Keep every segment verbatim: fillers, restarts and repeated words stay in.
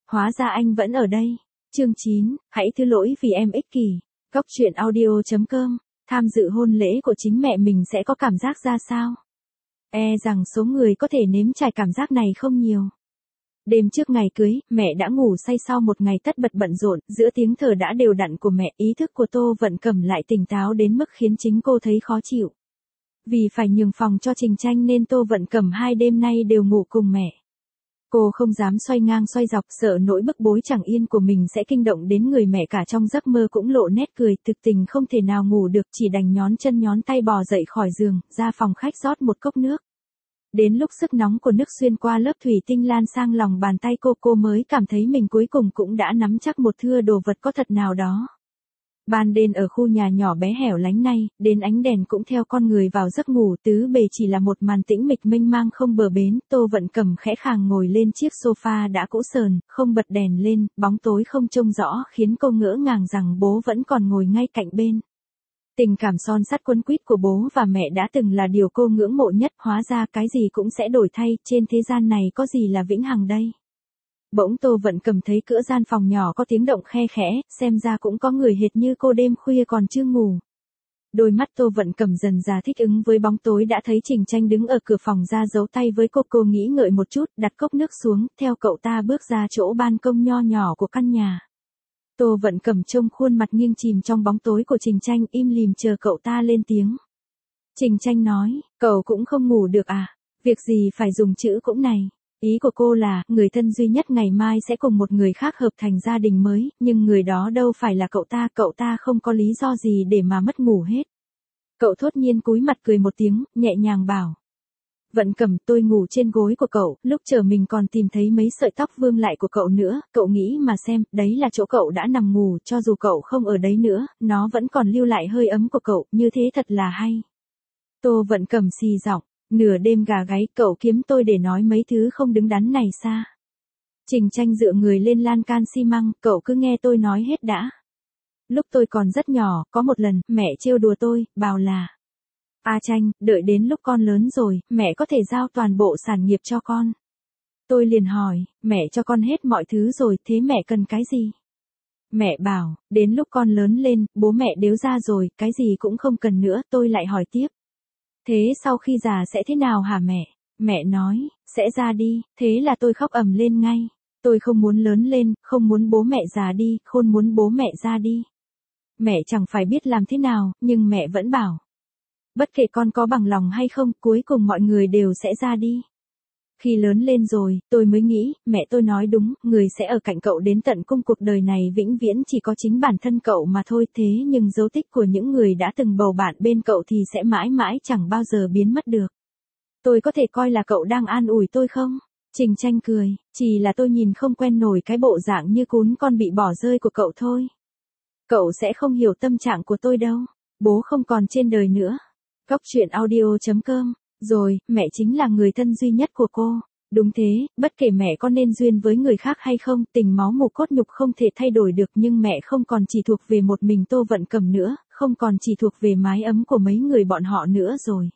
hóa ra anh vẫn ở đây. Chương chín, hãy thứ lỗi vì em ích kỷ. Góc truyện audio chấm com. Tham dự hôn lễ của chính mẹ mình sẽ có cảm giác ra sao? E rằng số người có thể nếm trải cảm giác này không nhiều. Đêm trước ngày cưới, mẹ đã ngủ say sau một ngày tất bật bận rộn, giữa tiếng thở đã đều đặn của mẹ, ý thức của Tô Vận Cẩm lại tỉnh táo đến mức khiến chính cô thấy khó chịu. Vì phải nhường phòng cho Trình Tranh nên Tô Vận Cẩm hai đêm nay đều ngủ cùng mẹ. Cô không dám xoay ngang xoay dọc, sợ nỗi bức bối chẳng yên của mình sẽ kinh động đến người mẹ, cả trong giấc mơ cũng lộ nét cười, thực tình không thể nào ngủ được, chỉ đành nhón chân nhón tay bò dậy khỏi giường, ra phòng khách rót một cốc nước. Đến lúc sức nóng của nước xuyên qua lớp thủy tinh lan sang lòng bàn tay cô, cô mới cảm thấy mình cuối cùng cũng đã nắm chắc một thưa đồ vật có thật nào đó. Ban đêm ở khu nhà nhỏ bé hẻo lánh này, đến ánh đèn cũng theo con người vào giấc ngủ, tứ bề chỉ là một màn tĩnh mịch mênh mang không bờ bến. Tô Vận Cẩm khẽ khàng ngồi lên chiếc sofa đã cũ sờn, không bật đèn lên, bóng tối không trông rõ khiến cô ngỡ ngàng rằng bố vẫn còn ngồi ngay cạnh bên. Tình cảm son sắt quấn quýt của bố và mẹ đã từng là điều cô ngưỡng mộ nhất, hóa ra cái gì cũng sẽ đổi thay, trên thế gian này có gì là vĩnh hằng đây. Bỗng Tô Vận Cẩm thấy cửa gian phòng nhỏ có tiếng động khe khẽ, xem ra cũng có người hệt như cô đêm khuya còn chưa ngủ. Đôi mắt Tô Vận Cẩm dần dà thích ứng với bóng tối, đã thấy Trình Tranh đứng ở cửa phòng ra giấu tay với cô. Cô nghĩ ngợi một chút, đặt cốc nước xuống, theo cậu ta bước ra chỗ ban công nho nhỏ của căn nhà. Tô Vận Cẩm trông khuôn mặt nghiêng chìm trong bóng tối của Trình Tranh, im lìm chờ cậu ta lên tiếng. Trình Tranh nói, cậu cũng không ngủ được à? Việc gì phải dùng chữ cũng này. Ý của cô là, người thân duy nhất ngày mai sẽ cùng một người khác hợp thành gia đình mới, nhưng người đó đâu phải là cậu ta, cậu ta không có lý do gì để mà mất ngủ hết. Cậu thốt nhiên cúi mặt cười một tiếng, nhẹ nhàng bảo. Vận Cẩm, tôi ngủ trên gối của cậu, lúc chờ mình còn tìm thấy mấy sợi tóc vương lại của cậu nữa, cậu nghĩ mà xem, đấy là chỗ cậu đã nằm ngủ, cho dù cậu không ở đấy nữa, nó vẫn còn lưu lại hơi ấm của cậu, như thế thật là hay. Tô Vận Cẩm xì giọng. Nửa đêm gà gáy, cậu kiếm tôi để nói mấy thứ không đứng đắn này xa. Trình Tranh dựa người lên lan can xi măng, cậu cứ nghe tôi nói hết đã. Lúc tôi còn rất nhỏ, có một lần, mẹ trêu đùa tôi, bảo là A Tranh, đợi đến lúc con lớn rồi, mẹ có thể giao toàn bộ sản nghiệp cho con. Tôi liền hỏi, mẹ cho con hết mọi thứ rồi, thế mẹ cần cái gì? Mẹ bảo, đến lúc con lớn lên, bố mẹ đếu ra rồi, cái gì cũng không cần nữa. Tôi lại hỏi tiếp. Thế sau khi già sẽ thế nào hả mẹ? Mẹ nói, sẽ ra đi. Thế là tôi khóc ầm lên ngay. Tôi không muốn lớn lên, không muốn bố mẹ già đi, khôn muốn bố mẹ ra đi. Mẹ chẳng phải biết làm thế nào, nhưng mẹ vẫn bảo. Bất kể con có bằng lòng hay không, cuối cùng mọi người đều sẽ ra đi. Khi lớn lên rồi, tôi mới nghĩ, mẹ tôi nói đúng, người sẽ ở cạnh cậu đến tận cùng cuộc đời này, vĩnh viễn chỉ có chính bản thân cậu mà thôi. Thế nhưng dấu tích của những người đã từng bầu bạn bên cậu thì sẽ mãi mãi chẳng bao giờ biến mất được. Tôi có thể coi là cậu đang an ủi tôi không? Trình Tranh cười, chỉ là tôi nhìn không quen nổi cái bộ dạng như cún con bị bỏ rơi của cậu thôi. Cậu sẽ không hiểu tâm trạng của tôi đâu. Bố không còn trên đời nữa. Góc truyện audio chấm com. Rồi, mẹ chính là người thân duy nhất của cô. Đúng thế, bất kể mẹ có nên duyên với người khác hay không, tình máu mủ cốt nhục không thể thay đổi được, nhưng mẹ không còn chỉ thuộc về một mình Tô Vận Cẩm nữa, không còn chỉ thuộc về mái ấm của mấy người bọn họ nữa rồi.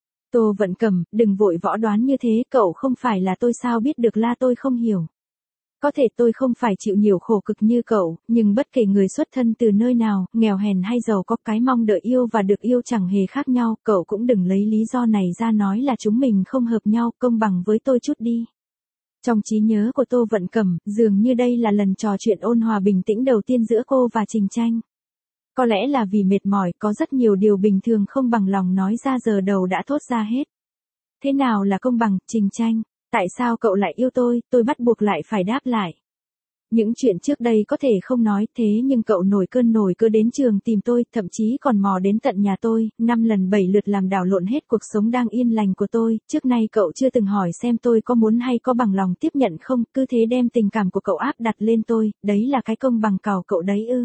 Tô Vận Cẩm, đừng vội võ đoán như thế, cậu không phải là tôi sao biết được là tôi không hiểu. Có thể tôi không phải chịu nhiều khổ cực như cậu, nhưng bất kể người xuất thân từ nơi nào, nghèo hèn hay giàu có, cái mong đợi yêu và được yêu chẳng hề khác nhau, cậu cũng đừng lấy lý do này ra nói là chúng mình không hợp nhau, công bằng với tôi chút đi. Trong trí nhớ của Tô Vận Cẩm, dường như đây là lần trò chuyện ôn hòa bình tĩnh đầu tiên giữa cô và Trình Tranh. Có lẽ là vì mệt mỏi, có rất nhiều điều bình thường không bằng lòng nói ra giờ đầu đã thốt ra hết. Thế nào là công bằng, Trình Tranh? Tại sao cậu lại yêu tôi, tôi bắt buộc lại phải đáp lại. Những chuyện trước đây có thể không nói, thế nhưng cậu nổi cơn nổi cơn đến trường tìm tôi, thậm chí còn mò đến tận nhà tôi, năm lần bảy lượt làm đảo lộn hết cuộc sống đang yên lành của tôi. Trước nay cậu chưa từng hỏi xem tôi có muốn hay có bằng lòng tiếp nhận không, cứ thế đem tình cảm của cậu áp đặt lên tôi, đấy là cái công bằng cào cậu đấy ư?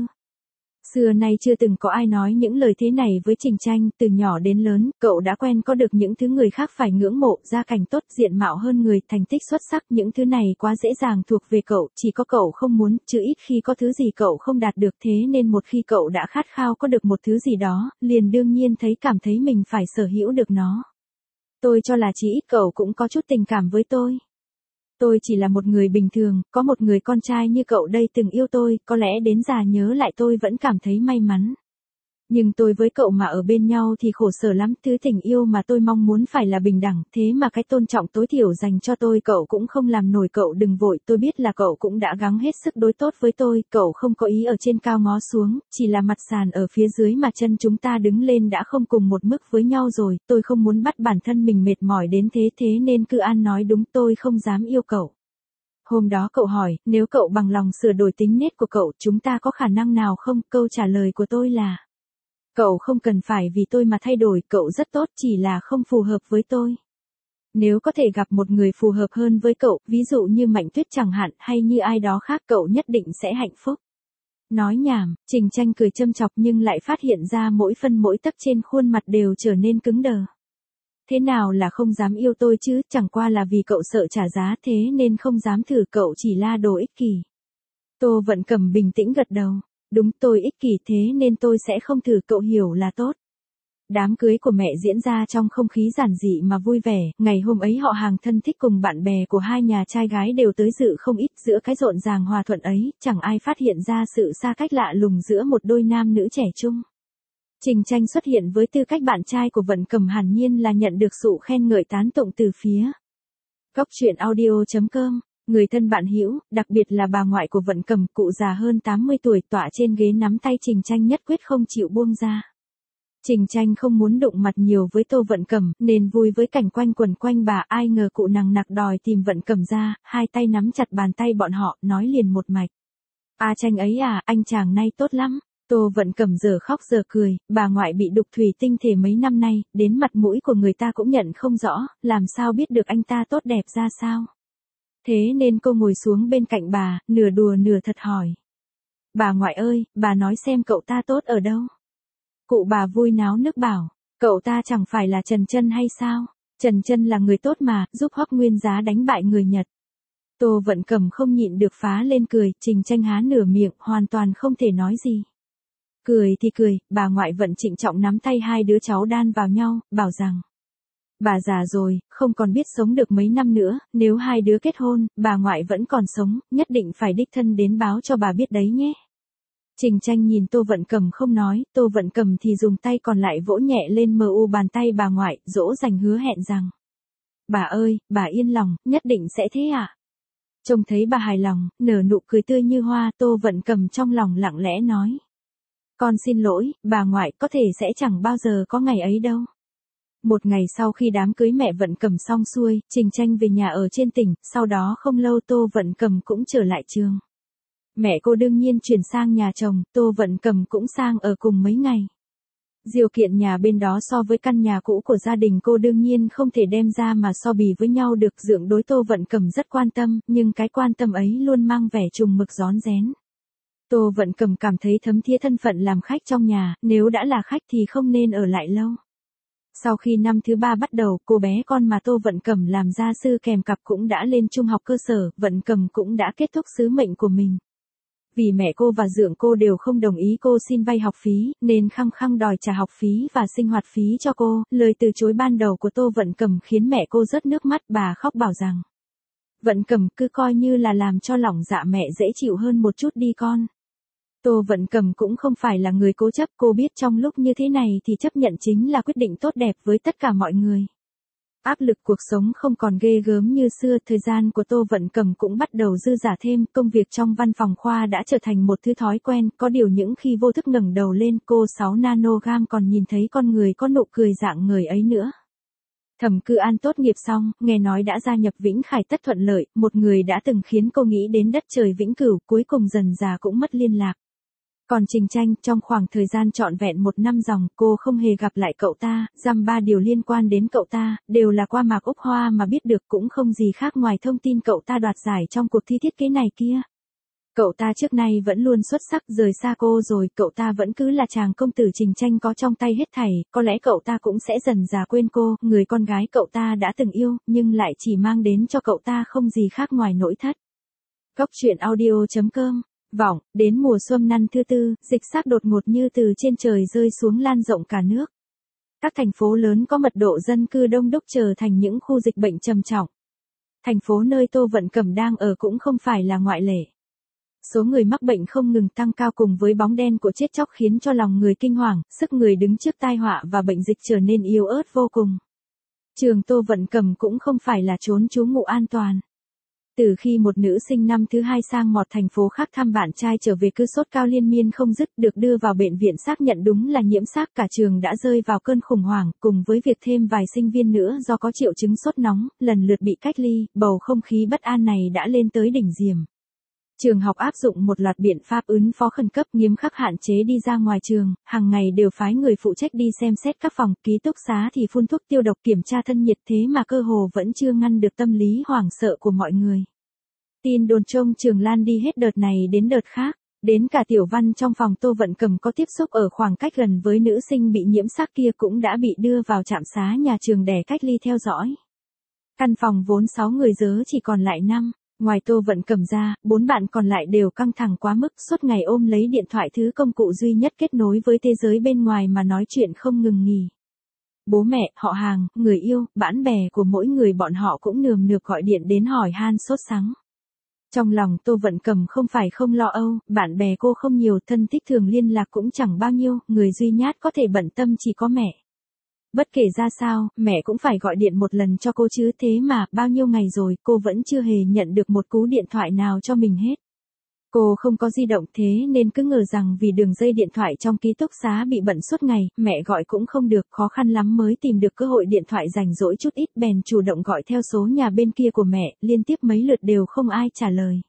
Xưa nay chưa từng có ai nói những lời thế này với Trình Tranh, từ nhỏ đến lớn, cậu đã quen có được những thứ người khác phải ngưỡng mộ, gia cảnh tốt, diện mạo hơn người, thành tích xuất sắc, những thứ này quá dễ dàng thuộc về cậu, chỉ có cậu không muốn, chứ ít khi có thứ gì cậu không đạt được, thế nên một khi cậu đã khát khao có được một thứ gì đó, liền đương nhiên thấy cảm thấy mình phải sở hữu được nó. Tôi cho là chỉ ít cậu cũng có chút tình cảm với tôi. Tôi chỉ là một người bình thường, có một người con trai như cậu đây từng yêu tôi, có lẽ đến già nhớ lại tôi vẫn cảm thấy may mắn. Nhưng tôi với cậu mà ở bên nhau thì khổ sở lắm, thứ tình yêu mà tôi mong muốn phải là bình đẳng, thế mà cái tôn trọng tối thiểu dành cho tôi cậu cũng không làm nổi. Cậu đừng vội, tôi biết là cậu cũng đã gắng hết sức đối tốt với tôi, cậu không có ý ở trên cao ngó xuống, chỉ là mặt sàn ở phía dưới mà chân chúng ta đứng lên đã không cùng một mức với nhau rồi, tôi không muốn bắt bản thân mình mệt mỏi đến thế thế nên cứ an nói đúng, tôi không dám yêu cậu. Hôm đó cậu hỏi, nếu cậu bằng lòng sửa đổi tính nết của cậu, chúng ta có khả năng nào không? Câu trả lời của tôi là cậu không cần phải vì tôi mà thay đổi, cậu rất tốt, chỉ là không phù hợp với tôi. Nếu có thể gặp một người phù hợp hơn với cậu, ví dụ như Mạnh Tuyết chẳng hạn, hay như ai đó khác, cậu nhất định sẽ hạnh phúc. Nói nhảm, Trình Tranh cười châm chọc nhưng lại phát hiện ra mỗi phân mỗi tấc trên khuôn mặt đều trở nên cứng đờ. Thế nào là không dám yêu tôi chứ, chẳng qua là vì cậu sợ trả giá thế nên không dám thử, cậu chỉ là đồ ích kỷ. Tô Vận Cẩm bình tĩnh gật đầu. Đúng, tôi ích kỷ thế nên tôi sẽ không thử, cậu hiểu là tốt. Đám cưới của mẹ diễn ra trong không khí giản dị mà vui vẻ, ngày hôm ấy họ hàng thân thích cùng bạn bè của hai nhà trai gái đều tới dự không ít, giữa cái rộn ràng hòa thuận ấy, chẳng ai phát hiện ra sự xa cách lạ lùng giữa một đôi nam nữ trẻ trung. Trình Tranh xuất hiện với tư cách bạn trai của Vận Cẩm hẳn nhiên là nhận được sự khen ngợi tán tụng từ phía Góc truyện audio chấm com. Người thân bạn hữu, đặc biệt là bà ngoại của Vận Cẩm, cụ già hơn tám mươi tuổi tọa trên ghế nắm tay Trình Tranh nhất quyết không chịu buông ra. Trình Tranh không muốn đụng mặt nhiều với Tô Vận Cẩm, nên vui với cảnh quanh quẩn quanh bà, ai ngờ cụ nằng nặc đòi tìm Vận Cẩm ra, hai tay nắm chặt bàn tay bọn họ, nói liền một mạch. A Tranh ấy à, anh chàng nay tốt lắm. Tô Vận Cẩm giờ khóc giờ cười, bà ngoại bị đục thủy tinh thể mấy năm nay, đến mặt mũi của người ta cũng nhận không rõ, làm sao biết được anh ta tốt đẹp ra sao. Thế nên cô ngồi xuống bên cạnh bà, nửa đùa nửa thật hỏi. Bà ngoại ơi, bà nói xem cậu ta tốt ở đâu? Cụ bà vui náo nức bảo, cậu ta chẳng phải là Trần Chân hay sao? Trần Chân là người tốt mà, giúp Hoắc Nguyên Giá đánh bại người Nhật. Tô Vận Cẩm không nhịn được phá lên cười, Trình Tranh há nửa miệng, hoàn toàn không thể nói gì. Cười thì cười, bà ngoại Vận trịnh trọng nắm tay hai đứa cháu đan vào nhau, bảo rằng. Bà già rồi, không còn biết sống được mấy năm nữa, nếu hai đứa kết hôn, bà ngoại vẫn còn sống, nhất định phải đích thân đến báo cho bà biết đấy nhé. Trình Tranh nhìn Tô Vận Cẩm không nói, Tô Vận Cẩm thì dùng tay còn lại vỗ nhẹ lên mờ u bàn tay bà ngoại, dỗ dành hứa hẹn rằng. Bà ơi, bà yên lòng, nhất định sẽ thế ạ. À? Trông thấy bà hài lòng, nở nụ cười tươi như hoa, Tô Vận Cẩm trong lòng lặng lẽ nói. Con xin lỗi, bà ngoại, có thể sẽ chẳng bao giờ có ngày ấy đâu. Một ngày sau khi đám cưới mẹ Vận Cẩm xong xuôi, Trình Tranh về nhà ở trên tỉnh, sau đó không lâu Tô Vận Cẩm cũng trở lại trường. Mẹ cô đương nhiên chuyển sang nhà chồng, Tô Vận Cẩm cũng sang ở cùng mấy ngày. Điều kiện nhà bên đó so với căn nhà cũ của gia đình cô đương nhiên không thể đem ra mà so bì với nhau được, Dượng đối Tô Vận Cẩm rất quan tâm, nhưng cái quan tâm ấy luôn mang vẻ trùng mực rón rén. Tô Vận Cẩm cảm thấy thấm thía thân phận làm khách trong nhà, nếu đã là khách thì không nên ở lại lâu. Sau khi năm thứ ba bắt đầu, cô bé con mà Tô Vận Cẩm làm gia sư kèm cặp cũng đã lên trung học cơ sở, Vận Cẩm cũng đã kết thúc sứ mệnh của mình. Vì mẹ cô và dượng cô đều không đồng ý cô xin vay học phí, nên khăng khăng đòi trả học phí và sinh hoạt phí cho cô, lời từ chối ban đầu của Tô Vận Cẩm khiến mẹ cô rớt nước mắt, bà khóc bảo rằng. Vận Cẩm cứ coi như là làm cho lòng dạ mẹ dễ chịu hơn một chút đi con. Tô Vận Cẩm cũng không phải là người cố chấp, cô biết trong lúc như thế này thì chấp nhận chính là quyết định tốt đẹp với tất cả mọi người. Áp lực cuộc sống không còn ghê gớm như xưa, thời gian của Tô Vận Cẩm cũng bắt đầu dư dả thêm, công việc trong văn phòng khoa đã trở thành một thứ thói quen, có điều những khi vô thức ngẩng đầu lên, cô sáu nanogram còn nhìn thấy con người có nụ cười dạng người ấy nữa. Thẩm Cư An tốt nghiệp xong, nghe nói đã gia nhập Vĩnh Khải tất thuận lợi, một người đã từng khiến cô nghĩ đến đất trời vĩnh cửu, cuối cùng dần dà cũng mất liên lạc. Còn Trình Tranh, trong khoảng thời gian trọn vẹn một năm dòng, cô không hề gặp lại cậu ta, dăm ba điều liên quan đến cậu ta, đều là qua Mạc Úc Hoa mà biết được, cũng không gì khác ngoài thông tin cậu ta đoạt giải trong cuộc thi thiết kế này kia. Cậu ta trước nay vẫn luôn xuất sắc, rời xa cô rồi, cậu ta vẫn cứ là chàng công tử Trình Tranh có trong tay hết thảy, có lẽ cậu ta cũng sẽ dần dà quên cô, người con gái cậu ta đã từng yêu, nhưng lại chỉ mang đến cho cậu ta không gì khác ngoài nỗi thất. Góc truyện audio chấm com. Vọng, đến mùa xuân năm thứ tư, dịch xác đột ngột như từ trên trời rơi xuống lan rộng cả nước. Các thành phố lớn có mật độ dân cư đông đúc trở thành những khu dịch bệnh trầm trọng. Thành phố nơi Tô Vận Cẩm đang ở cũng không phải là ngoại lệ. Số người mắc bệnh không ngừng tăng cao cùng với bóng đen của chết chóc khiến cho lòng người kinh hoàng, sức người đứng trước tai họa và bệnh dịch trở nên yếu ớt vô cùng. Trường Tô Vận Cẩm cũng không phải là trốn trú ngụ an toàn. Từ khi một nữ sinh năm thứ hai sang một thành phố khác thăm bạn trai trở về cứ sốt cao liên miên không dứt được đưa vào bệnh viện xác nhận đúng là nhiễm xác, cả trường đã rơi vào cơn khủng hoảng, cùng với việc thêm vài sinh viên nữa do có triệu chứng sốt nóng, lần lượt bị cách ly, bầu không khí bất an này đã lên tới đỉnh diềm. Trường học áp dụng một loạt biện pháp ứng phó khẩn cấp, nghiêm khắc hạn chế đi ra ngoài trường, hàng ngày đều phái người phụ trách đi xem xét các phòng ký túc xá thì phun thuốc tiêu độc kiểm tra thân nhiệt, thế mà cơ hồ vẫn chưa ngăn được tâm lý hoảng sợ của mọi người. Tin đồn trong trường lan đi hết đợt này đến đợt khác, đến cả Tiểu Văn trong phòng Tô Vận Cẩm có tiếp xúc ở khoảng cách gần với nữ sinh bị nhiễm xác kia cũng đã bị đưa vào trạm xá nhà trường để cách ly theo dõi. Căn phòng vốn sáu người giờ chỉ còn lại năm. Ngoài Tô Vận Cẩm ra, bốn bạn còn lại đều căng thẳng quá mức, suốt ngày ôm lấy điện thoại, thứ công cụ duy nhất kết nối với thế giới bên ngoài mà nói chuyện không ngừng nghỉ. Bố mẹ, họ hàng, người yêu, bạn bè của mỗi người bọn họ cũng nườm nượp gọi điện đến hỏi han sốt sắng. Trong lòng Tô Vận Cẩm không phải không lo âu, bạn bè cô không nhiều, thân thích thường liên lạc cũng chẳng bao nhiêu, người duy nhất có thể bận tâm chỉ có mẹ. Bất kể ra sao, mẹ cũng phải gọi điện một lần cho cô chứ, thế mà, bao nhiêu ngày rồi, cô vẫn chưa hề nhận được một cú điện thoại nào cho mình hết. Cô không có di động thế nên cứ ngờ rằng vì đường dây điện thoại trong ký túc xá bị bận suốt ngày, mẹ gọi cũng không được, khó khăn lắm mới tìm được cơ hội điện thoại rảnh rỗi chút ít, bèn chủ động gọi theo số nhà bên kia của mẹ, liên tiếp mấy lượt đều không ai trả lời.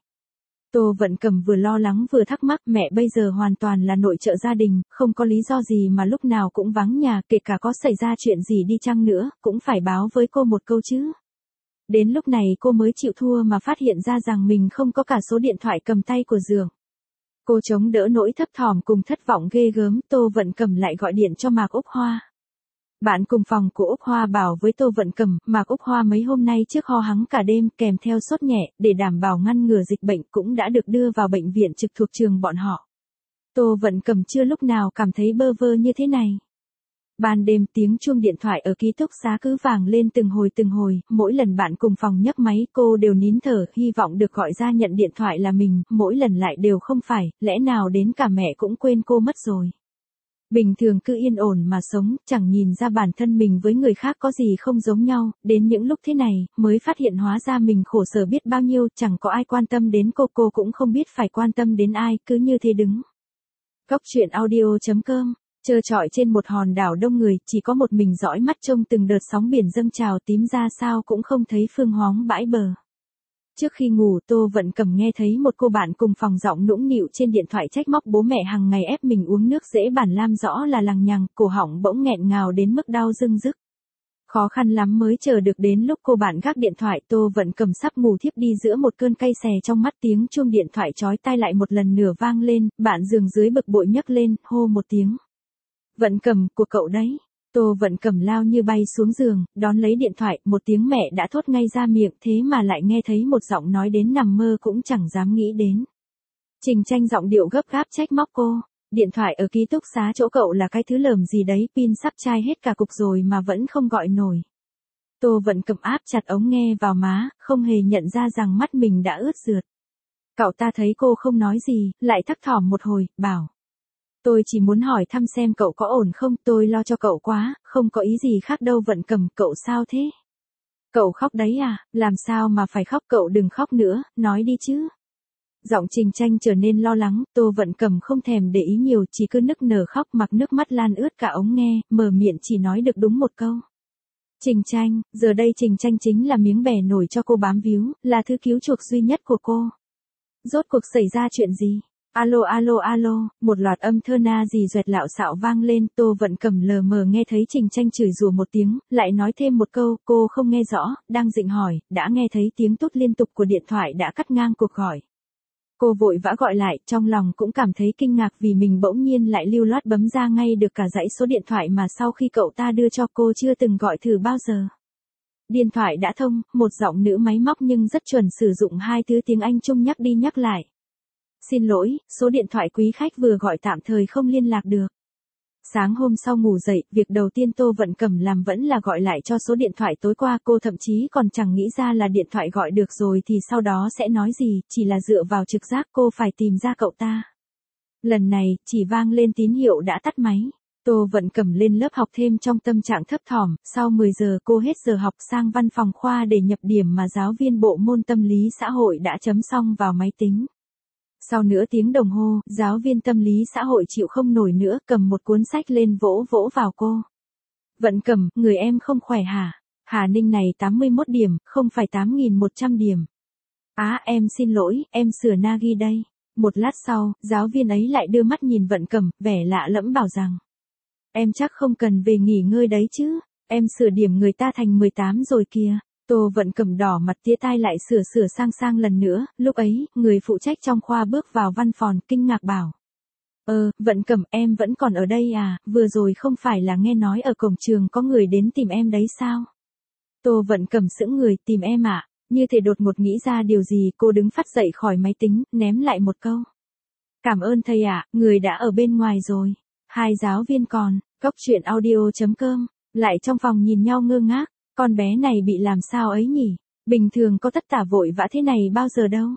Tô Vận Cẩm vừa lo lắng vừa thắc mắc, mẹ bây giờ hoàn toàn là nội trợ gia đình, không có lý do gì mà lúc nào cũng vắng nhà, kể cả có xảy ra chuyện gì đi chăng nữa, cũng phải báo với cô một câu chứ. Đến lúc này cô mới chịu thua mà phát hiện ra rằng mình không có cả số điện thoại cầm tay của Dường. Cô chống đỡ nỗi thấp thỏm cùng thất vọng ghê gớm, Tô Vận Cẩm lại gọi điện cho Mạc Úc Hoa. Bạn cùng phòng của Úc Hoa bảo với Tô Vận Cẩm, Mạc Úc Hoa mấy hôm nay trước ho hắng cả đêm kèm theo sốt nhẹ, để đảm bảo ngăn ngừa dịch bệnh cũng đã được đưa vào bệnh viện trực thuộc trường bọn họ. Tô Vận Cẩm chưa lúc nào cảm thấy bơ vơ như thế này. Ban đêm tiếng chuông điện thoại ở ký túc xá cứ vang lên từng hồi từng hồi, mỗi lần bạn cùng phòng nhấc máy cô đều nín thở, hy vọng được gọi ra nhận điện thoại là mình, mỗi lần lại đều không phải, lẽ nào đến cả mẹ cũng quên cô mất rồi. Bình thường cứ yên ổn mà sống, chẳng nhìn ra bản thân mình với người khác có gì không giống nhau, đến những lúc thế này, mới phát hiện hóa ra mình khổ sở biết bao nhiêu, chẳng có ai quan tâm đến cô, cô cũng không biết phải quan tâm đến ai, cứ như thế đứng. Góc truyện audio chấm com, trơ trọi trên một hòn đảo đông người, chỉ có một mình dõi mắt trông từng đợt sóng biển dâng trào, tím ra sao cũng không thấy phương hướng bãi bờ. Trước khi ngủ, Tô Vận Cẩm nghe thấy một cô bạn cùng phòng giọng nũng nịu trên điện thoại trách móc bố mẹ hàng ngày ép mình uống nước dễ bản lam rõ là lằng nhằng, cổ họng bỗng nghẹn ngào đến mức đau rưng rức. Khó khăn lắm mới chờ được đến lúc cô bạn gác điện thoại, Tô Vận Cẩm sắp ngủ thiếp đi giữa một cơn cay xè trong mắt, tiếng chuông điện thoại chói tai lại một lần nữa vang lên, bạn giường dưới bực bội nhấc lên, hô một tiếng. Vận Cẩm, của cậu đấy. Tô Vận Cẩm lao như bay xuống giường, đón lấy điện thoại, một tiếng mẹ đã thốt ngay ra miệng, thế mà lại nghe thấy một giọng nói đến nằm mơ cũng chẳng dám nghĩ đến. Trình Tranh giọng điệu gấp gáp trách móc cô, điện thoại ở ký túc xá chỗ cậu là cái thứ lởm gì đấy, pin sắp chai hết cả cục rồi mà vẫn không gọi nổi. Tô Vận Cẩm áp chặt ống nghe vào má, không hề nhận ra rằng mắt mình đã ướt rượt. Cậu ta thấy cô không nói gì, lại thắc thỏm một hồi, bảo. Tôi chỉ muốn hỏi thăm xem cậu có ổn không, tôi lo cho cậu quá, không có ý gì khác đâu. Vận Cẩm, cậu sao thế? Cậu khóc đấy à, làm sao mà phải khóc, cậu đừng khóc nữa, nói đi chứ. Giọng Trình Tranh trở nên lo lắng, Tô Vận Cẩm không thèm để ý nhiều, chỉ cứ nức nở khóc, mặc nước mắt lan ướt cả ống nghe, mở miệng chỉ nói được đúng một câu. Trình Tranh, giờ đây Trình Tranh chính là miếng bè nổi cho cô bám víu, là thứ cứu chuộc duy nhất của cô. Rốt cuộc xảy ra chuyện gì? Alo alo alo, một loạt âm thơ na dì duệt lạo xạo vang lên, Tô Vận Cẩm lờ mờ nghe thấy Trình Tranh chửi rủa một tiếng, lại nói thêm một câu, cô không nghe rõ, đang định hỏi, đã nghe thấy tiếng tút liên tục của điện thoại đã cắt ngang cuộc gọi. Cô vội vã gọi lại, trong lòng cũng cảm thấy kinh ngạc vì mình bỗng nhiên lại lưu loát bấm ra ngay được cả dãy số điện thoại mà sau khi cậu ta đưa cho cô chưa từng gọi thử bao giờ. Điện thoại đã thông, một giọng nữ máy móc nhưng rất chuẩn sử dụng hai thứ tiếng Anh chung nhắc đi nhắc lại. Xin lỗi, số điện thoại quý khách vừa gọi tạm thời không liên lạc được. Sáng hôm sau ngủ dậy, việc đầu tiên Tô Vận Cẩm làm vẫn là gọi lại cho số điện thoại tối qua, cô thậm chí còn chẳng nghĩ ra là điện thoại gọi được rồi thì sau đó sẽ nói gì, chỉ là dựa vào trực giác cô phải tìm ra cậu ta. Lần này, chỉ vang lên tín hiệu đã tắt máy. Tô Vận Cẩm lên lớp học thêm trong tâm trạng thấp thỏm, sau mười giờ cô hết giờ học sang văn phòng khoa để nhập điểm mà giáo viên bộ môn tâm lý xã hội đã chấm xong vào máy tính. Sau nửa tiếng đồng hồ, giáo viên tâm lý xã hội chịu không nổi nữa, cầm một cuốn sách lên vỗ vỗ vào cô. Vận Cẩm, người em không khỏe hả? Hà Ninh này tám mươi mốt điểm, không phải tám nghìn một trăm điểm. Á, em xin lỗi, em sửa Nagi đây. Một lát sau, giáo viên ấy lại đưa mắt nhìn Vận Cẩm, vẻ lạ lẫm bảo rằng. Em chắc không cần về nghỉ ngơi đấy chứ, em sửa điểm người ta thành mười tám rồi kìa. Tô Vận Cẩm đỏ mặt tía tai lại sửa sửa sang sang lần nữa, lúc ấy, người phụ trách trong khoa bước vào văn phòng kinh ngạc bảo. Ờ, Vận Cẩm em vẫn còn ở đây à, vừa rồi không phải là nghe nói ở cổng trường có người đến tìm em đấy sao? Tô Vận Cẩm sững người, tìm em ạ, à? Như thể đột ngột nghĩ ra điều gì, cô đứng phắt dậy khỏi máy tính, ném lại một câu. Cảm ơn thầy ạ, à, người đã ở bên ngoài rồi. Hai giáo viên còn, cốc truyện audio chấm com, lại trong phòng nhìn nhau ngơ ngác, con bé này bị làm sao ấy nhỉ, bình thường có tất tả vội vã thế này bao giờ đâu.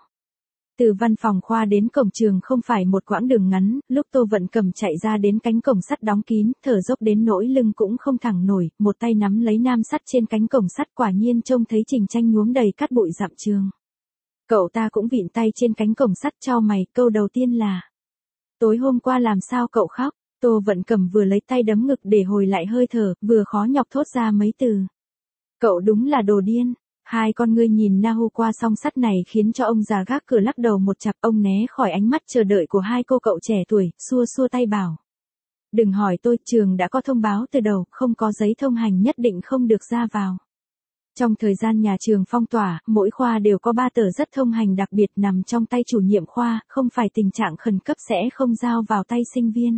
Từ văn phòng khoa đến cổng trường không phải một quãng đường ngắn, lúc Tô Vận Cẩm chạy ra đến cánh cổng sắt đóng kín, thở dốc đến nỗi lưng cũng không thẳng nổi, một tay nắm lấy nam sắt trên cánh cổng sắt, quả nhiên trông thấy Trình Tranh nhuốm đầy cát bụi dặm trường. Cậu ta cũng vịn tay trên cánh cổng sắt chau mày, câu đầu tiên là: tối hôm qua làm sao cậu khóc? Tô Vận Cẩm vừa lấy tay đấm ngực để hồi lại hơi thở, vừa khó nhọc thốt ra mấy từ. Cậu đúng là đồ điên. Hai con ngươi nhìn Nahu qua song sắt này khiến cho ông già gác cửa lắc đầu một chặp, ông né khỏi ánh mắt chờ đợi của hai cô cậu trẻ tuổi, xua xua tay bảo. Đừng hỏi tôi, trường đã có thông báo từ đầu, không có giấy thông hành nhất định không được ra vào. Trong thời gian nhà trường phong tỏa, mỗi khoa đều có ba tờ rất thông hành đặc biệt nằm trong tay chủ nhiệm khoa, không phải tình trạng khẩn cấp sẽ không giao vào tay sinh viên.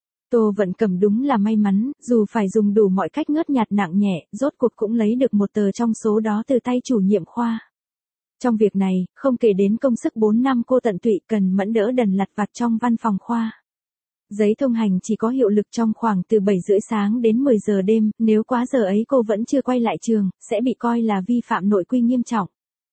Tô Vận Cẩm đúng là may mắn, dù phải dùng đủ mọi cách ngớt nhạt nặng nhẹ, rốt cuộc cũng lấy được một tờ trong số đó từ tay chủ nhiệm khoa. Trong việc này, không kể đến công sức bốn năm cô tận tụy cần mẫn đỡ đần lặt vặt trong văn phòng khoa. Giấy thông hành chỉ có hiệu lực trong khoảng từ bảy rưỡi sáng đến mười giờ đêm, nếu quá giờ ấy cô vẫn chưa quay lại trường, sẽ bị coi là vi phạm nội quy nghiêm trọng.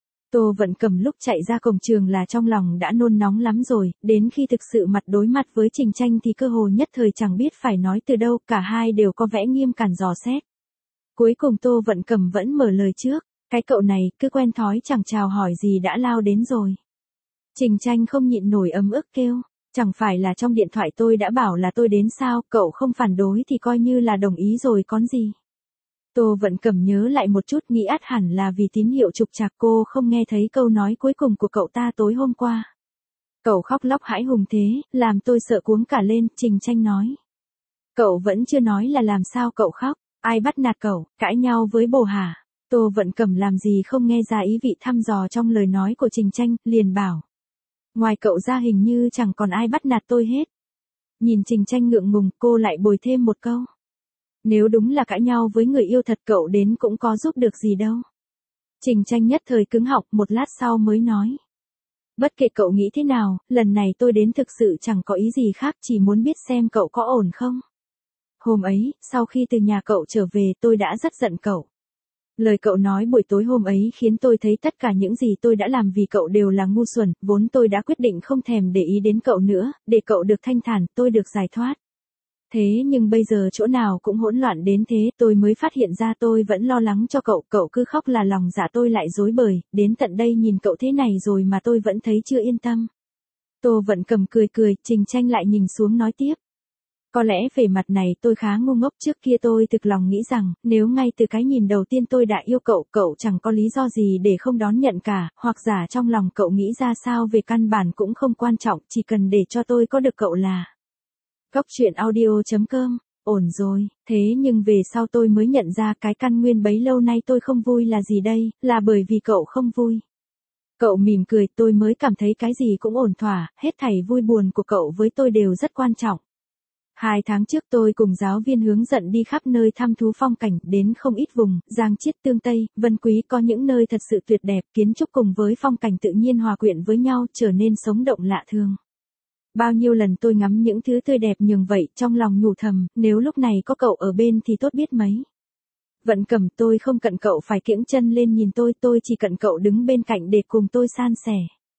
Tô Vận Cẩm lúc chạy ra cổng trường là trong lòng đã nôn nóng lắm rồi, đến khi thực sự mặt đối mặt với Trình Tranh thì cơ hồ nhất thời chẳng biết phải nói từ đâu, cả hai đều có vẻ nghiêm cẩn dò xét. Cuối cùng Tô Vận Cẩm vẫn mở lời trước, cái cậu này cứ quen thói chẳng chào hỏi gì đã lao đến rồi. Trình Tranh không nhịn nổi ấm ức kêu, chẳng phải là trong điện thoại tôi đã bảo là tôi đến sao, cậu không phản đối thì coi như là đồng ý rồi còn gì. Tô Vận Cẩm nhớ lại một chút, nghĩ ắt hẳn là vì tín hiệu trục trặc cô không nghe thấy câu nói cuối cùng của cậu ta tối hôm qua. Cậu khóc lóc hãi hùng thế, làm tôi sợ cuống cả lên, Trình Tranh nói. Cậu vẫn chưa nói là làm sao cậu khóc, ai bắt nạt cậu, cãi nhau với bồ hả? Tô Vận Cẩm làm gì không nghe ra ý vị thăm dò trong lời nói của Trình Tranh, liền bảo. Ngoài cậu ra hình như chẳng còn ai bắt nạt tôi hết. Nhìn Trình Tranh ngượng ngùng, cô lại bồi thêm một câu. Nếu đúng là cãi nhau với người yêu thật cậu đến cũng có giúp được gì đâu. Trình Tranh nhất thời cứng họng, một lát sau mới nói. Bất kể cậu nghĩ thế nào, lần này tôi đến thực sự chẳng có ý gì khác, chỉ muốn biết xem cậu có ổn không. Hôm ấy, sau khi từ nhà cậu trở về tôi đã rất giận cậu. Lời cậu nói buổi tối hôm ấy khiến tôi thấy tất cả những gì tôi đã làm vì cậu đều là ngu xuẩn, vốn tôi đã quyết định không thèm để ý đến cậu nữa, để cậu được thanh thản, tôi được giải thoát. Thế nhưng bây giờ chỗ nào cũng hỗn loạn đến thế, tôi mới phát hiện ra tôi vẫn lo lắng cho cậu, cậu cứ khóc là lòng dạ tôi lại rối bời, đến tận đây nhìn cậu thế này rồi mà tôi vẫn thấy chưa yên tâm. Tô Vận Cẩm cười cười, Trình Tranh lại nhìn xuống nói tiếp. Có lẽ về mặt này tôi khá ngu ngốc, trước kia tôi thực lòng nghĩ rằng, nếu ngay từ cái nhìn đầu tiên tôi đã yêu cậu, cậu chẳng có lý do gì để không đón nhận cả, hoặc giả trong lòng cậu nghĩ ra sao về căn bản cũng không quan trọng, chỉ cần để cho tôi có được cậu là. Cốc truyện audio chấm com, ổn rồi, thế nhưng về sau tôi mới nhận ra cái căn nguyên bấy lâu nay tôi không vui là gì đây, là bởi vì cậu không vui. Cậu mỉm cười, tôi mới cảm thấy cái gì cũng ổn thỏa, hết thảy vui buồn của cậu với tôi đều rất quan trọng. Hai tháng trước tôi cùng giáo viên hướng dẫn đi khắp nơi thăm thú phong cảnh, đến không ít vùng, Giang Chiết Tương Tây, Vân Quý, có những nơi thật sự tuyệt đẹp, kiến trúc cùng với phong cảnh tự nhiên hòa quyện với nhau trở nên sống động lạ thường. Bao nhiêu lần tôi ngắm những thứ tươi đẹp nhường vậy, trong lòng nhủ thầm, nếu lúc này có cậu ở bên thì tốt biết mấy. Vận Cẩm, tôi không cần cậu phải kiễng chân lên nhìn tôi, tôi chỉ cần cậu đứng bên cạnh để cùng tôi san sẻ.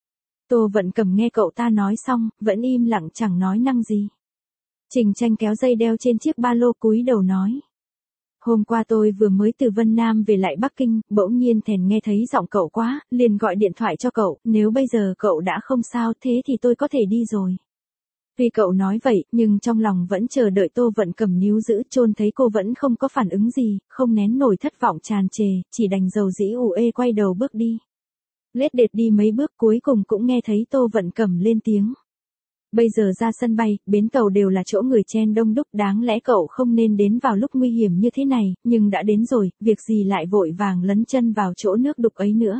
Tô Vận Cẩm nghe cậu ta nói xong, vẫn im lặng chẳng nói năng gì. Trình Tranh kéo dây đeo trên chiếc ba lô cúi đầu nói. Hôm qua tôi vừa mới từ Vân Nam về lại Bắc Kinh, bỗng nhiên thèm nghe thấy giọng cậu quá, liền gọi điện thoại cho cậu, nếu bây giờ cậu đã không sao thế thì tôi có thể đi rồi. Vì cậu nói vậy, nhưng trong lòng vẫn chờ đợi. Tô Vận Cẩm níu giữ chôn thấy cô vẫn không có phản ứng gì, không nén nổi thất vọng tràn trề, chỉ đành dầu dĩ ù ê quay đầu bước đi. Lết đệt đi mấy bước cuối cùng cũng nghe thấy Tô Vận Cẩm lên tiếng. Bây giờ ra sân bay, bến tàu đều là chỗ người chen đông đúc, đáng lẽ cậu không nên đến vào lúc nguy hiểm như thế này, nhưng đã đến rồi, việc gì lại vội vàng lấn chân vào chỗ nước đục ấy nữa.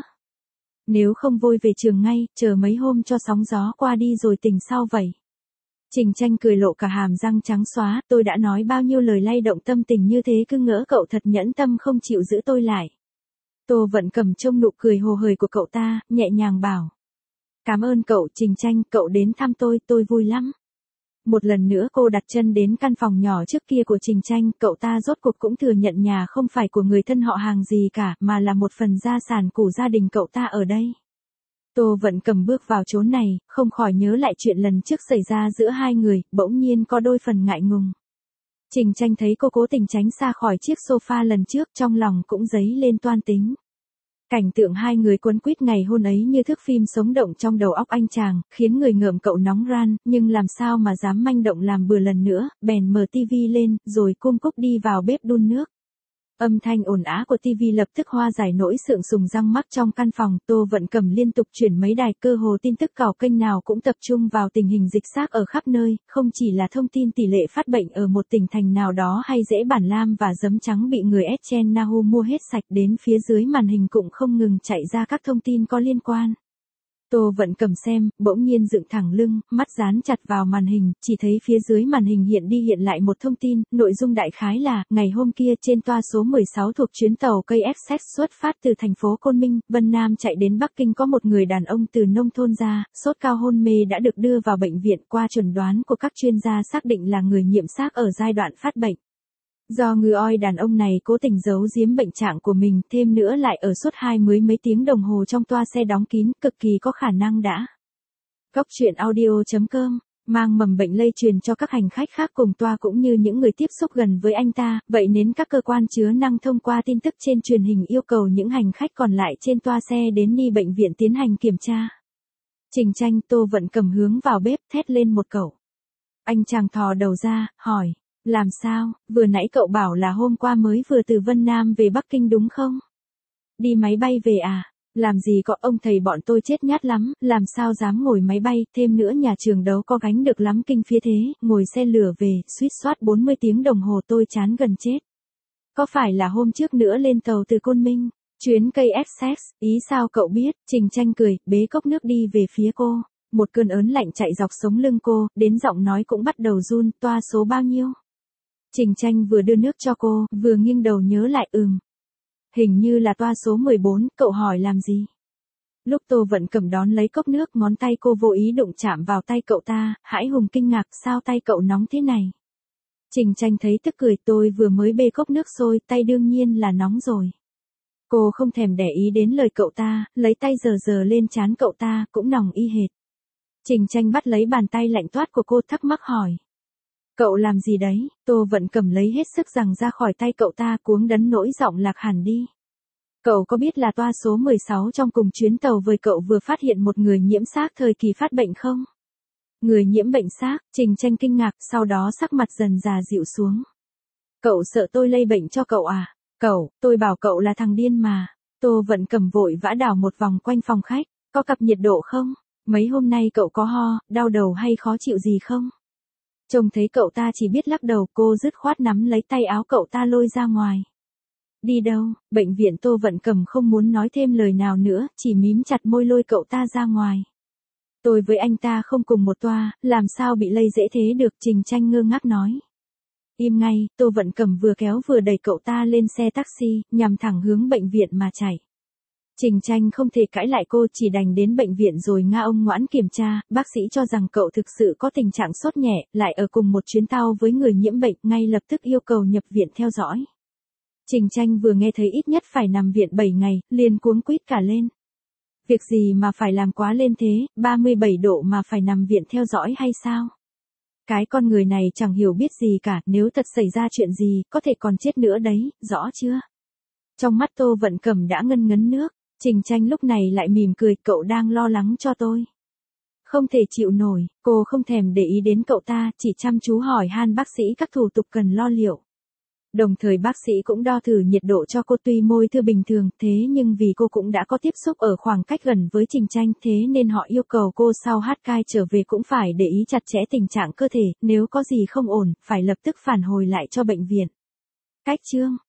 Nếu không vội về trường ngay, chờ mấy hôm cho sóng gió qua đi rồi tỉnh sau vậy. Trình Tranh cười lộ cả hàm răng trắng xóa, tôi đã nói bao nhiêu lời lay động tâm tình như thế, cứ ngỡ cậu thật nhẫn tâm không chịu giữ tôi lại. Tô Vận Cẩm trông nụ cười hồ hởi của cậu ta, nhẹ nhàng bảo. Cảm ơn cậu Trình Tranh, cậu đến thăm tôi, tôi vui lắm. Một lần nữa cô đặt chân đến căn phòng nhỏ trước kia của Trình Tranh, cậu ta rốt cuộc cũng thừa nhận nhà không phải của người thân họ hàng gì cả, mà là một phần gia sản của gia đình cậu ta ở đây. Tô Vận Cẩm bước vào chốn này, không khỏi nhớ lại chuyện lần trước xảy ra giữa hai người, bỗng nhiên có đôi phần ngại ngùng. Trình Tranh thấy cô cố tình tránh xa khỏi chiếc sofa lần trước, trong lòng cũng dấy lên toan tính. Cảnh tượng hai người quấn quýt ngày hôn ấy như thước phim sống động trong đầu óc anh chàng, khiến người ngợm cậu nóng ran, nhưng làm sao mà dám manh động làm bừa lần nữa, bèn mở tivi lên, rồi cung cúc đi vào bếp đun nước. Âm thanh ồn ào của tivi lập tức hóa giải nỗi sượng sùng răng mắc trong căn phòng. Tô Vận Cẩm liên tục chuyển mấy đài, cơ hồ tin tức cào kênh nào cũng tập trung vào tình hình dịch xác ở khắp nơi, không chỉ là thông tin tỷ lệ phát bệnh ở một tỉnh thành nào đó hay rễ bản lam và giấm trắng bị người Echen Nahu mua hết sạch, đến phía dưới màn hình cũng không ngừng chạy ra các thông tin có liên quan. Tô Vận Cẩm xem, bỗng nhiên dựng thẳng lưng, mắt dán chặt vào màn hình, chỉ thấy phía dưới màn hình hiện đi hiện lại một thông tin, nội dung đại khái là, ngày hôm kia trên toa số mười sáu thuộc chuyến tàu ca ép ét xuất phát từ thành phố Côn Minh, Vân Nam chạy đến Bắc Kinh, có một người đàn ông từ nông thôn ra, sốt cao hôn mê đã được đưa vào bệnh viện, qua chuẩn đoán của các chuyên gia xác định là người nhiễm xác ở giai đoạn phát bệnh. Do ngư oi đàn ông này cố tình giấu giếm bệnh trạng của mình, thêm nữa lại ở suốt hai mươi mấy tiếng đồng hồ trong toa xe đóng kín, cực kỳ có khả năng đã. Góc truyện audio chấm com mang mầm bệnh lây truyền cho các hành khách khác cùng toa cũng như những người tiếp xúc gần với anh ta, vậy nên các cơ quan chứa năng thông qua tin tức trên truyền hình yêu cầu những hành khách còn lại trên toa xe đến đi bệnh viện tiến hành kiểm tra. Trình Tranh, Tô Vận Cẩm hướng vào bếp, thét lên một câu. Anh chàng thò đầu ra, hỏi. Làm sao, vừa nãy cậu bảo là hôm qua mới vừa từ Vân Nam về Bắc Kinh đúng không? Đi máy bay về à? Làm gì có, ông thầy bọn tôi chết nhát lắm, làm sao dám ngồi máy bay, thêm nữa nhà trường đâu có gánh được lắm kinh phí thế, ngồi xe lửa về, suýt soát bốn mươi tiếng đồng hồ tôi chán gần chết. Có phải là hôm trước nữa lên tàu từ Côn Minh, chuyến ca ép ét, ý sao cậu biết? Trình Tranh cười, bế cốc nước đi về phía cô. Một cơn ớn lạnh chạy dọc sống lưng cô, đến giọng nói cũng bắt đầu run, toa số bao nhiêu? Trình Tranh vừa đưa nước cho cô, vừa nghiêng đầu nhớ lại, ừm. Hình như là toa số mười bốn, cậu hỏi làm gì? Lúc Tô Vận Cẩm đón lấy cốc nước, ngón tay cô vô ý đụng chạm vào tay cậu ta, hãi hùng kinh ngạc, sao tay cậu nóng thế này? Trình Tranh thấy tức cười, tôi vừa mới bê cốc nước sôi, tay đương nhiên là nóng rồi. Cô không thèm để ý đến lời cậu ta, lấy tay sờ sờ lên trán cậu ta, cũng nóng y hệt. Trình Tranh bắt lấy bàn tay lạnh toát của cô, thắc mắc hỏi. Cậu làm gì đấy? Tô Vận Cẩm lấy hết sức giằng ra khỏi tay cậu ta, cuống đấn nỗi giọng lạc hẳn đi. Cậu có biết là toa số mười sáu trong cùng chuyến tàu với cậu vừa phát hiện một người nhiễm xác thời kỳ phát bệnh không? Người nhiễm bệnh xác, Trình Tranh kinh ngạc, sau đó sắc mặt dần dà dịu xuống. Cậu sợ tôi lây bệnh cho cậu à? Cậu, tôi bảo cậu là thằng điên mà. Tô Vận Cẩm vội vã đảo một vòng quanh phòng khách, có cặp nhiệt độ không? Mấy hôm nay cậu có ho, đau đầu hay khó chịu gì không? Trông thấy cậu ta chỉ biết lắc đầu, cô dứt khoát nắm lấy tay áo cậu ta lôi ra ngoài. Đi đâu? Bệnh viện. Tô Vận Cẩm không muốn nói thêm lời nào nữa, chỉ mím chặt môi lôi cậu ta ra ngoài. Tôi với anh ta không cùng một toa, làm sao bị lây dễ thế được? Trình Tranh ngơ ngác nói. Im ngay. Tô Vận Cẩm vừa kéo vừa đẩy cậu ta lên xe taxi, nhằm thẳng hướng bệnh viện mà chạy. Trình Tranh không thể cãi lại cô, chỉ đành đến bệnh viện rồi nga ông ngoãn kiểm tra, bác sĩ cho rằng cậu thực sự có tình trạng sốt nhẹ, lại ở cùng một chuyến tàu với người nhiễm bệnh, ngay lập tức yêu cầu nhập viện theo dõi. Trình Tranh vừa nghe thấy ít nhất phải nằm viện bảy ngày, liền cuống quýt cả lên. Việc gì mà phải làm quá lên thế, ba mươi bảy độ mà phải nằm viện theo dõi hay sao? Cái con người này chẳng hiểu biết gì cả, nếu thật xảy ra chuyện gì, có thể còn chết nữa đấy, rõ chưa? Trong mắt Tô Vận Cẩm đã ngân ngấn nước, Trình Tranh lúc này lại mỉm cười, cậu đang lo lắng cho tôi. Không thể chịu nổi, cô không thèm để ý đến cậu ta, chỉ chăm chú hỏi han bác sĩ các thủ tục cần lo liệu. Đồng thời bác sĩ cũng đo thử nhiệt độ cho cô, tuy môi thưa bình thường, thế nhưng vì cô cũng đã có tiếp xúc ở khoảng cách gần với Trình Tranh, thế nên họ yêu cầu cô sau hát cai trở về cũng phải để ý chặt chẽ tình trạng cơ thể, nếu có gì không ổn, phải lập tức phản hồi lại cho bệnh viện. Cách chương